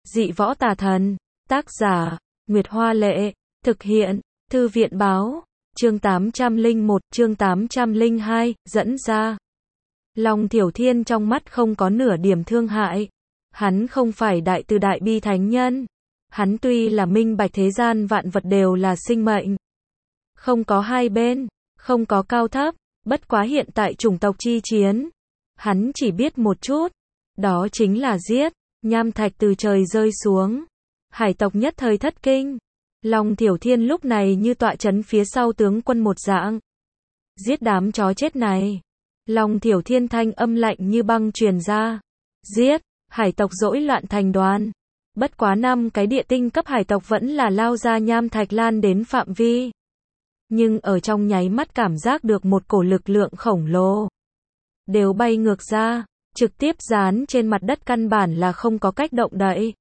Dị võ tà thần. Tác giả, Nguyệt Hoa Lệ. Thực hiện, Thư viện Báo. Chương 801, chương 802, dẫn ra. Long Thiểu Thiên trong mắt không có nửa điểm thương hại. Hắn không phải đại từ đại bi thánh nhân. Hắn tuy là minh bạch thế gian vạn vật đều là sinh mệnh. Không có hai bên, không có cao thấp, bất quá hiện tại chủng tộc chi chiến. Hắn chỉ biết một chút, đó chính là giết, nham thạch từ trời rơi xuống. Hải tộc nhất thời thất kinh. Long Thiểu Thiên lúc này như tọa trấn phía sau tướng quân một dạng. Giết đám chó chết này. Long Thiểu Thiên thanh âm lạnh như băng truyền ra. Giết, hải tộc rỗi loạn thành đoàn. Bất quá 5 cái địa tinh cấp hải tộc vẫn là lao ra nham thạch lan đến phạm vi. Nhưng ở trong nháy mắt cảm giác được một cổ lực lượng khổng lồ. Đều bay ngược ra, trực tiếp dán trên mặt đất căn bản là không có cách động đậy.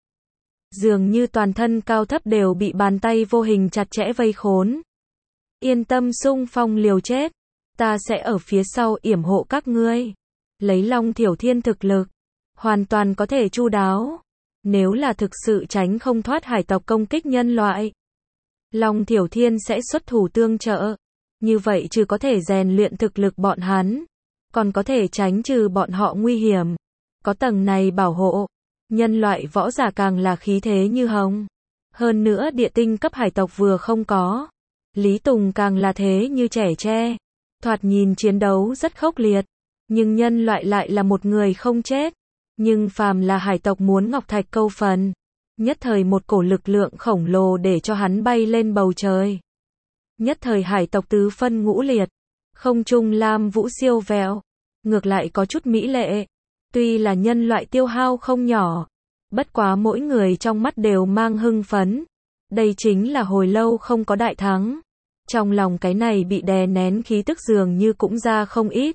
Dường như toàn thân cao thấp đều bị bàn tay vô hình chặt chẽ vây khốn. Yên tâm xung phong liều chết, ta sẽ ở phía sau yểm hộ các ngươi. Lấy Long Thiểu Thiên thực lực, hoàn toàn có thể chu đáo. Nếu là thực sự tránh không thoát hải tộc công kích nhân loại, Long Thiểu Thiên sẽ xuất thủ tương trợ. Như vậy trừ có thể rèn luyện thực lực bọn hắn, còn có thể tránh trừ bọn họ nguy hiểm. Có tầng này bảo hộ, nhân loại võ giả càng là khí thế như hồng. Hơn nữa địa tinh cấp hải tộc vừa không có. Lý Tùng càng là thế như trẻ tre. Thoạt nhìn chiến đấu rất khốc liệt. Nhưng nhân loại lại là một người không chết. Nhưng phàm là hải tộc muốn ngọc thạch câu phần. Nhất thời một cổ lực lượng khổng lồ để cho hắn bay lên bầu trời. Nhất thời hải tộc tứ phân ngũ liệt. Không trung lam vũ siêu vẹo. Ngược lại có chút mỹ lệ. Tuy là nhân loại tiêu hao không nhỏ. Bất quá mỗi người trong mắt đều mang hưng phấn. Đây chính là hồi lâu không có đại thắng. Trong lòng cái này bị đè nén khí tức dường như cũng ra không ít.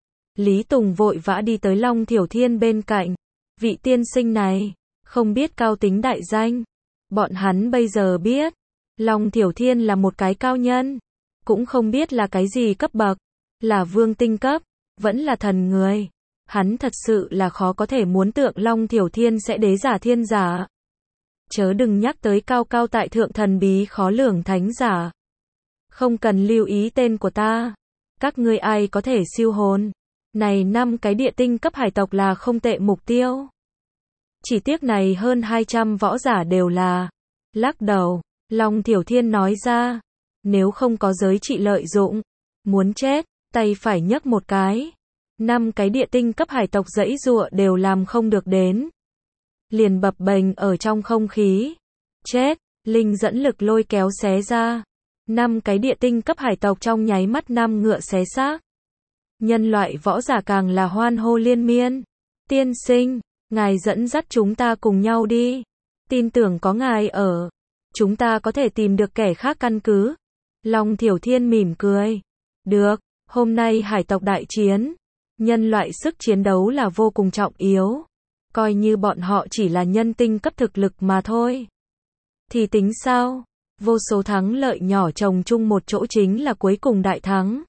Lý Tùng vội vã đi tới Long Thiểu Thiên bên cạnh. Vị tiên sinh này, không biết cao tính đại danh. Bọn hắn bây giờ biết, Long Thiểu Thiên là một cái cao nhân. Cũng không biết là cái gì cấp bậc. Là vương tinh cấp, vẫn là thần người. Hắn thật sự là khó có thể muốn tượng Long Thiểu Thiên sẽ đế giả thiên giả. Chớ đừng nhắc tới cao cao tại thượng thần bí khó lường thánh giả. Không cần lưu ý tên của ta. Các ngươi ai có thể siêu hồn. Này 5 cái địa tinh cấp hải tộc là không tệ mục tiêu. Chỉ tiếc này hơn 200 võ giả đều là. Lắc đầu, Long Thiểu Thiên nói ra. Nếu không có giới trị lợi dụng, muốn chết, tay phải nhấc một cái. 5 cái địa tinh cấp hải tộc giãy giụa đều làm không được đến. Liền bập bềnh ở trong không khí. Chết, linh dẫn lực lôi kéo xé ra. 5 cái địa tinh cấp hải tộc trong nháy mắt 5 ngựa xé xác. Nhân loại võ giả càng là hoan hô liên miên. Tiên sinh, ngài dẫn dắt chúng ta cùng nhau đi. Tin tưởng có ngài ở, chúng ta có thể tìm được kẻ khác căn cứ. Long Thiểu Thiên mỉm cười. Được, hôm nay hải tộc đại chiến. Nhân loại sức chiến đấu là vô cùng trọng yếu. Coi như bọn họ chỉ là nhân tinh cấp thực lực mà thôi. Thì tính sao? Vô số thắng lợi nhỏ chồng chung một chỗ chính là cuối cùng đại thắng.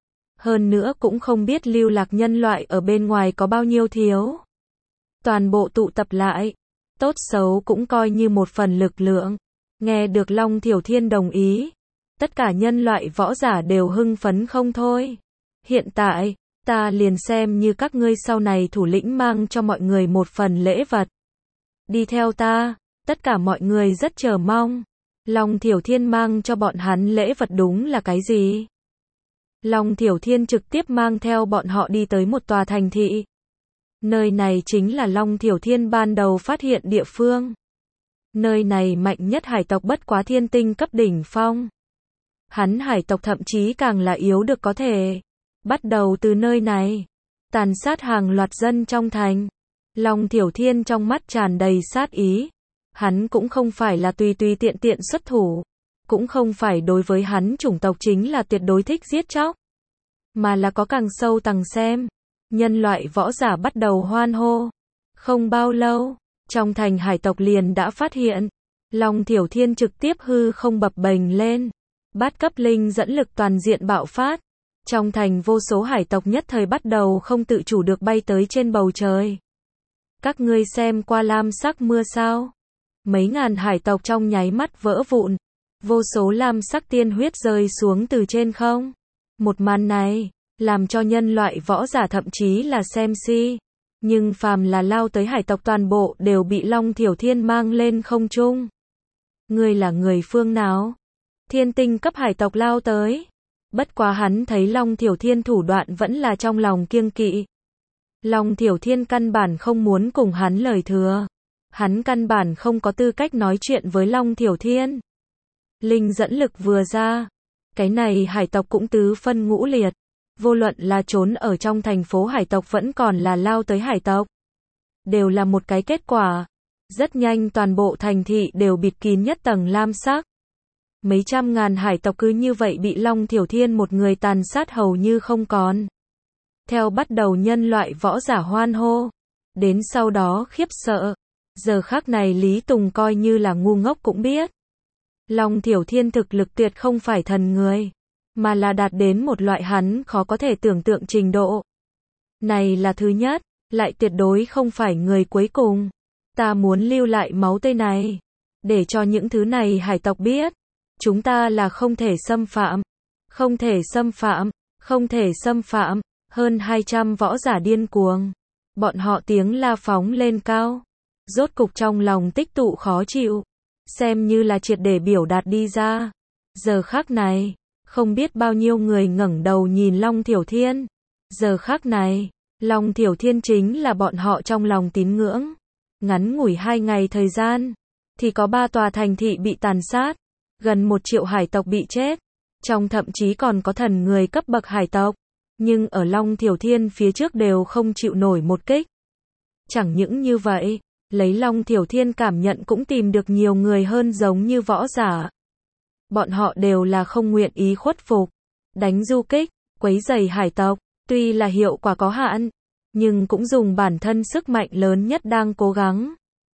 Hơn nữa cũng không biết lưu lạc nhân loại ở bên ngoài có bao nhiêu thiếu. Toàn bộ tụ tập lại. Tốt xấu cũng coi như một phần lực lượng. Nghe được Long Thiểu Thiên đồng ý. Tất cả nhân loại võ giả đều hưng phấn không thôi. Hiện tại, ta liền xem như các ngươi sau này thủ lĩnh mang cho mọi người một phần lễ vật. Đi theo ta, tất cả mọi người rất chờ mong. Long Thiểu Thiên mang cho bọn hắn lễ vật đúng là cái gì? Long Thiểu Thiên trực tiếp mang theo bọn họ đi tới một tòa thành thị. Nơi này chính là Long Thiểu Thiên ban đầu phát hiện địa phương. Nơi này mạnh nhất hải tộc bất quá thiên tinh cấp đỉnh phong. Hắn hải tộc thậm chí càng là yếu được có thể. Bắt đầu từ nơi này, tàn sát hàng loạt dân trong thành. Long Thiểu Thiên trong mắt tràn đầy sát ý. Hắn cũng không phải là tùy tùy tiện tiện xuất thủ. Cũng không phải đối với hắn chủng tộc chính là tuyệt đối thích giết chóc. Mà là có càng sâu tầng xem. Nhân loại võ giả bắt đầu hoan hô. Không bao lâu, trong thành hải tộc liền đã phát hiện. Long Thiểu Thiên trực tiếp hư không bập bềnh lên. Bát cấp linh dẫn lực toàn diện bạo phát. Trong thành vô số hải tộc nhất thời bắt đầu không tự chủ được bay tới trên bầu trời. Các ngươi xem qua lam sắc mưa sao? Mấy ngàn hải tộc trong nháy mắt vỡ vụn. Vô số lam sắc tiên huyết rơi xuống từ trên không. Một màn này, làm cho nhân loại võ giả thậm chí là xem si. Nhưng phàm là lao tới hải tộc toàn bộ đều bị Long Thiểu Thiên mang lên không trung. Ngươi là người phương nào? Thiên tinh cấp hải tộc lao tới. Bất quá hắn thấy Long Thiểu Thiên thủ đoạn vẫn là trong lòng kiêng kỵ. Long Thiểu Thiên căn bản không muốn cùng hắn lời thừa. Hắn căn bản không có tư cách nói chuyện với Long Thiểu Thiên. Linh dẫn lực vừa ra. Cái này hải tộc cũng tứ phân ngũ liệt. Vô luận là trốn ở trong thành phố hải tộc vẫn còn là lao tới hải tộc. Đều là một cái kết quả. Rất nhanh toàn bộ thành thị đều bịt kín nhất tầng lam sắc. Mấy trăm ngàn hải tộc cứ như vậy bị Long Thiểu Thiên một người tàn sát hầu như không còn. Theo bắt đầu nhân loại võ giả hoan hô. Đến sau đó khiếp sợ. Giờ khắc này Lý Tùng coi như là ngu ngốc cũng biết. Long Thiểu Thiên thực lực tuyệt không phải thần người. Mà là đạt đến một loại hắn khó có thể tưởng tượng trình độ. Này là thứ nhất. Lại tuyệt đối không phải người cuối cùng. Ta muốn lưu lại máu tươi này. Để cho những thứ này hải tộc biết. Chúng ta là không thể xâm phạm. Không thể xâm phạm. Không thể xâm phạm. Hơn 200 võ giả điên cuồng. Bọn họ tiếng la phóng lên cao. Rốt cục trong lòng tích tụ khó chịu. Xem như là triệt để biểu đạt đi ra. Giờ khắc này, không biết bao nhiêu người ngẩng đầu nhìn Long Thiểu Thiên. Giờ khắc này, Long Thiểu Thiên chính là bọn họ trong lòng tín ngưỡng. Ngắn ngủi 2 ngày thời gian, thì có 3 tòa thành thị bị tàn sát. Gần 1 triệu hải tộc bị chết. Trong thậm chí còn có thần người cấp bậc hải tộc. Nhưng ở Long Thiểu Thiên phía trước đều không chịu nổi một kích. Chẳng những như vậy, lấy Long Thiểu Thiên cảm nhận cũng tìm được nhiều người hơn giống như võ giả. Bọn họ đều là không nguyện ý khuất phục. Đánh du kích, quấy rầy hải tộc, tuy là hiệu quả có hạn, nhưng cũng dùng bản thân sức mạnh lớn nhất đang cố gắng.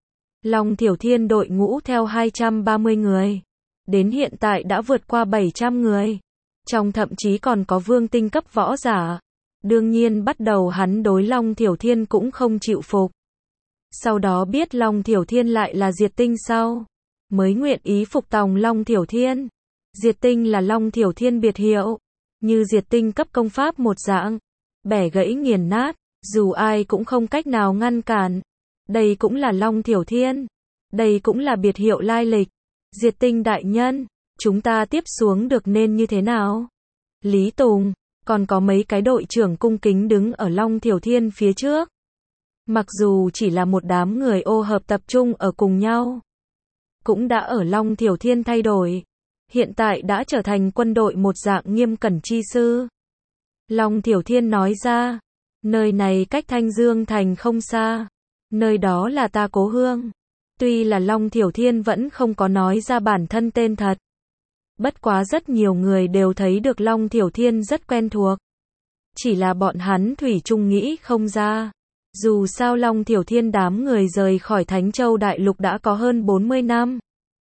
Long Thiểu Thiên đội ngũ theo 230 người. Đến hiện tại đã vượt qua 700 người. Trong thậm chí còn có vương tinh cấp võ giả. Đương nhiên bắt đầu hắn đối Long Thiểu Thiên cũng không chịu phục. Sau đó biết Long Thiểu Thiên lại là diệt tinh sau. Mới nguyện ý phục tòng Long Thiểu Thiên. Diệt tinh là Long Thiểu Thiên biệt hiệu. Như diệt tinh cấp công pháp một dạng. Bẻ gãy nghiền nát. Dù ai cũng không cách nào ngăn cản. Đây cũng là Long Thiểu Thiên. Đây cũng là biệt hiệu lai lịch. Diệt tinh đại nhân. Chúng ta tiếp xuống được nên như thế nào? Lý Tùng. Còn có mấy cái đội trưởng cung kính đứng ở Long Thiểu Thiên phía trước. Mặc dù chỉ là một đám người ô hợp tập trung ở cùng nhau. Cũng đã ở Long Thiểu Thiên thay đổi. Hiện tại đã trở thành quân đội một dạng nghiêm cẩn chi sư. Long Thiểu Thiên nói ra. Nơi này cách Thanh Dương Thành không xa. Nơi đó là ta cố hương. Tuy là Long Thiểu Thiên vẫn không có nói ra bản thân tên thật. Bất quá rất nhiều người đều thấy được Long Thiểu Thiên rất quen thuộc. Chỉ là bọn hắn thủy chung nghĩ không ra. Dù sao Long Thiểu Thiên đám người rời khỏi Thánh Châu Đại Lục đã có hơn 40 năm.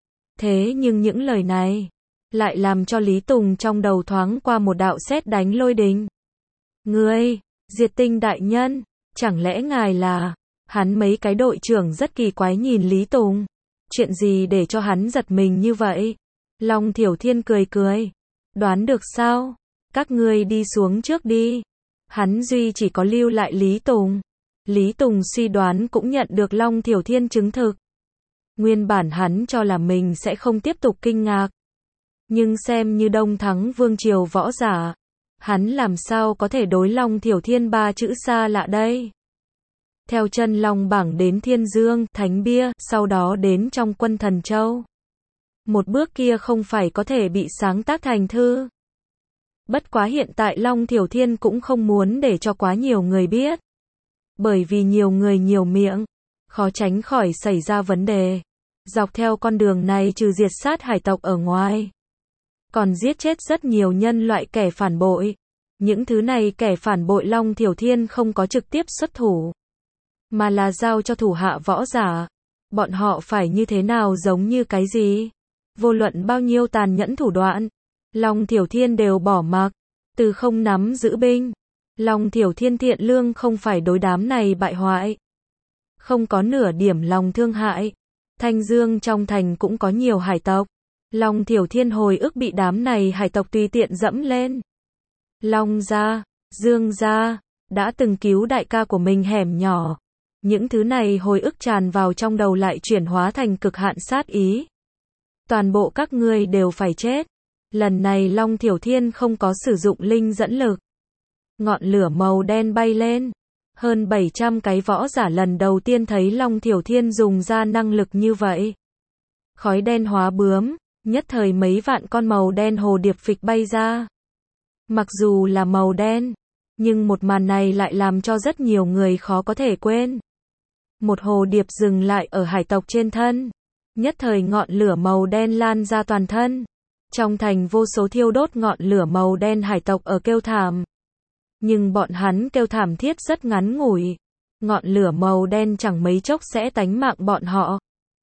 Thế nhưng những lời này lại làm cho Lý Tùng trong đầu thoáng qua một đạo sét đánh lôi đình. Ngươi, Diệt Tinh đại nhân, chẳng lẽ ngài là... Hắn mấy cái đội trưởng rất kỳ quái nhìn Lý Tùng. Chuyện gì để cho hắn giật mình như vậy? Long Thiểu Thiên cười cười. Đoán được sao? Các ngươi đi xuống trước đi. Hắn duy chỉ có lưu lại Lý Tùng. Lý Tùng suy đoán cũng nhận được Long Thiểu Thiên chứng thực. Nguyên bản hắn cho là mình sẽ không tiếp tục kinh ngạc. Nhưng xem như Đông Thắng Vương Triều võ giả. Hắn làm sao có thể đối Long Thiểu Thiên 3 chữ xa lạ đây? Theo chân Long bảng đến Thiên Dương, Thánh Bia, sau đó đến trong quân Thần Châu. Một bước kia không phải có thể bị sáng tác thành thư. Bất quá hiện tại Long Thiểu Thiên cũng không muốn để cho quá nhiều người biết. Bởi vì nhiều người nhiều miệng, khó tránh khỏi xảy ra vấn đề. Dọc theo con đường này trừ diệt sát hải tộc ở ngoài, còn giết chết rất nhiều nhân loại kẻ phản bội. Những thứ này kẻ phản bội Long Thiểu Thiên không có trực tiếp xuất thủ, mà là giao cho thủ hạ võ giả. Bọn họ phải như thế nào giống như cái gì? Vô luận bao nhiêu tàn nhẫn thủ đoạn, Long Thiểu Thiên đều bỏ mặc. Từ không nắm giữ binh, Long Thiểu Thiên thiện lương không phải đối đám này bại hoại. Không có nửa điểm lòng thương hại. Thanh Dương trong thành cũng có nhiều hải tộc. Long Thiểu Thiên hồi ức bị đám này hải tộc tùy tiện dẫm lên. Long gia, Dương gia, đã từng cứu đại ca của mình hẻm nhỏ. Những thứ này hồi ức tràn vào trong đầu lại chuyển hóa thành cực hạn sát ý. Toàn bộ các ngươi đều phải chết. Lần này Long Thiểu Thiên không có sử dụng linh dẫn lực. Ngọn lửa màu đen bay lên. Hơn 700 cái võ giả lần đầu tiên thấy Long Thiểu Thiên dùng ra năng lực như vậy. Khói đen hóa bướm, nhất thời mấy vạn con màu đen hồ điệp phịch bay ra. Mặc dù là màu đen, nhưng một màn này lại làm cho rất nhiều người khó có thể quên. Một hồ điệp dừng lại ở hải tộc trên thân. Nhất thời ngọn lửa màu đen lan ra toàn thân. Trong thành vô số thiêu đốt ngọn lửa màu đen hải tộc ở kêu thảm. Nhưng bọn hắn kêu thảm thiết rất ngắn ngủi. Ngọn lửa màu đen chẳng mấy chốc sẽ tánh mạng bọn họ.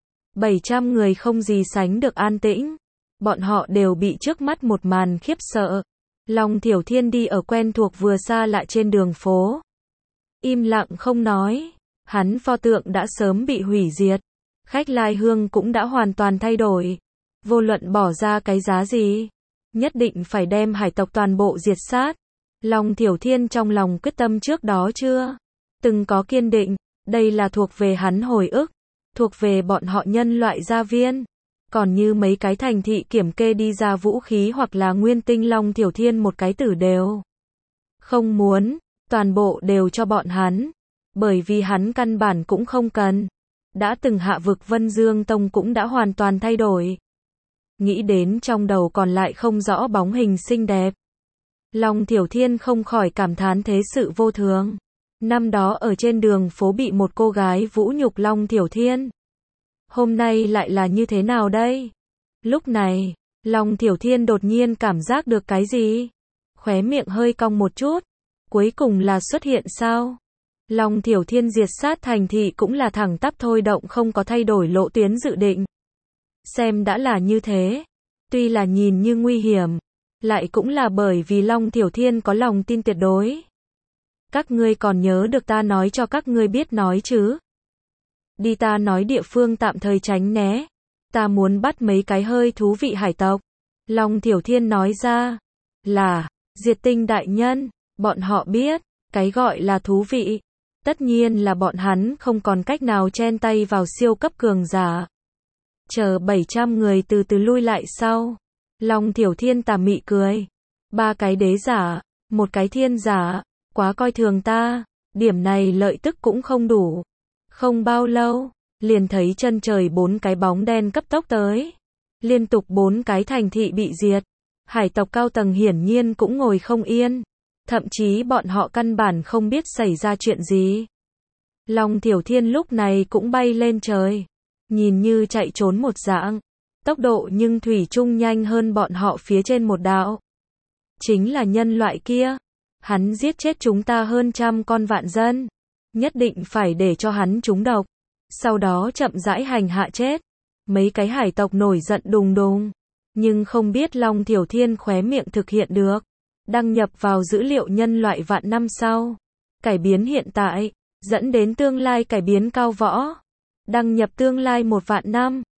700 người không gì sánh được an tĩnh. Bọn họ đều bị trước mắt một màn khiếp sợ. Long Thiểu Thiên đi ở quen thuộc vừa xa lạ trên đường phố. Im lặng không nói. Hắn pho tượng đã sớm bị hủy diệt. Khách lai hương cũng đã hoàn toàn thay đổi. Vô luận bỏ ra cái giá gì, nhất định phải đem hải tộc toàn bộ diệt sát. Long Thiểu Thiên trong lòng quyết tâm trước đó chưa từng có kiên định. Đây là thuộc về hắn hồi ức, thuộc về bọn họ nhân loại gia viên. Còn như mấy cái thành thị kiểm kê đi ra vũ khí hoặc là nguyên tinh, Long Thiểu Thiên một cái tử đều không muốn, toàn bộ đều cho bọn hắn. Bởi vì hắn căn bản cũng không cần. Đã từng hạ vực Vân Dương Tông cũng đã hoàn toàn thay đổi. Nghĩ đến trong đầu còn lại không rõ bóng hình xinh đẹp. Long Thiểu Thiên không khỏi cảm thán thế sự vô thường. Năm đó ở trên đường phố bị một cô gái vũ nhục Long Thiểu Thiên. Hôm nay lại là như thế nào đây? Lúc này, Long Thiểu Thiên đột nhiên cảm giác được cái gì? Khóe miệng hơi cong một chút. Cuối cùng là xuất hiện sao? Long Thiểu Thiên diệt sát thành thị cũng là thẳng tắp thôi động, không có thay đổi lộ tuyến dự định. Xem đã là như thế. Tuy là nhìn như nguy hiểm, lại cũng là bởi vì Long Thiểu Thiên có lòng tin tuyệt đối. Các ngươi còn nhớ được ta nói cho các ngươi biết nói chứ? Đi, ta nói địa phương tạm thời tránh né. Ta muốn bắt mấy cái hơi thú vị hải tộc. Long Thiểu Thiên nói ra là Diệt Tinh đại nhân. Bọn họ biết, cái gọi là thú vị, tất nhiên là bọn hắn không còn cách nào chen tay vào siêu cấp cường giả. Chờ 700 người từ từ lui lại sau. Long Thiểu Thiên tà mị cười. 3 cái đế giả, 1 cái thiên giả, quá coi thường ta, điểm này lợi tức cũng không đủ. Không bao lâu, liền thấy chân trời 4 cái bóng đen cấp tốc tới. Liên tục 4 cái thành thị bị diệt. Hải tộc cao tầng hiển nhiên cũng ngồi không yên. Thậm chí bọn họ căn bản không biết xảy ra chuyện gì. Long Thiểu Thiên lúc này cũng bay lên trời. Nhìn như chạy trốn một dạng. Tốc độ nhưng thủy chung nhanh hơn bọn họ phía trên một đạo. Chính là nhân loại kia. Hắn giết chết chúng ta hơn 100 con vạn dân. Nhất định phải để cho hắn trúng độc. Sau đó chậm rãi hành hạ chết. Mấy cái hải tộc nổi giận đùng đùng. Nhưng không biết Long Thiểu Thiên khóe miệng thực hiện được. Đăng nhập vào dữ liệu nhân loại vạn năm sau. Cải biến hiện tại, dẫn đến tương lai cải biến cao võ. Đăng nhập tương lai 1 vạn năm.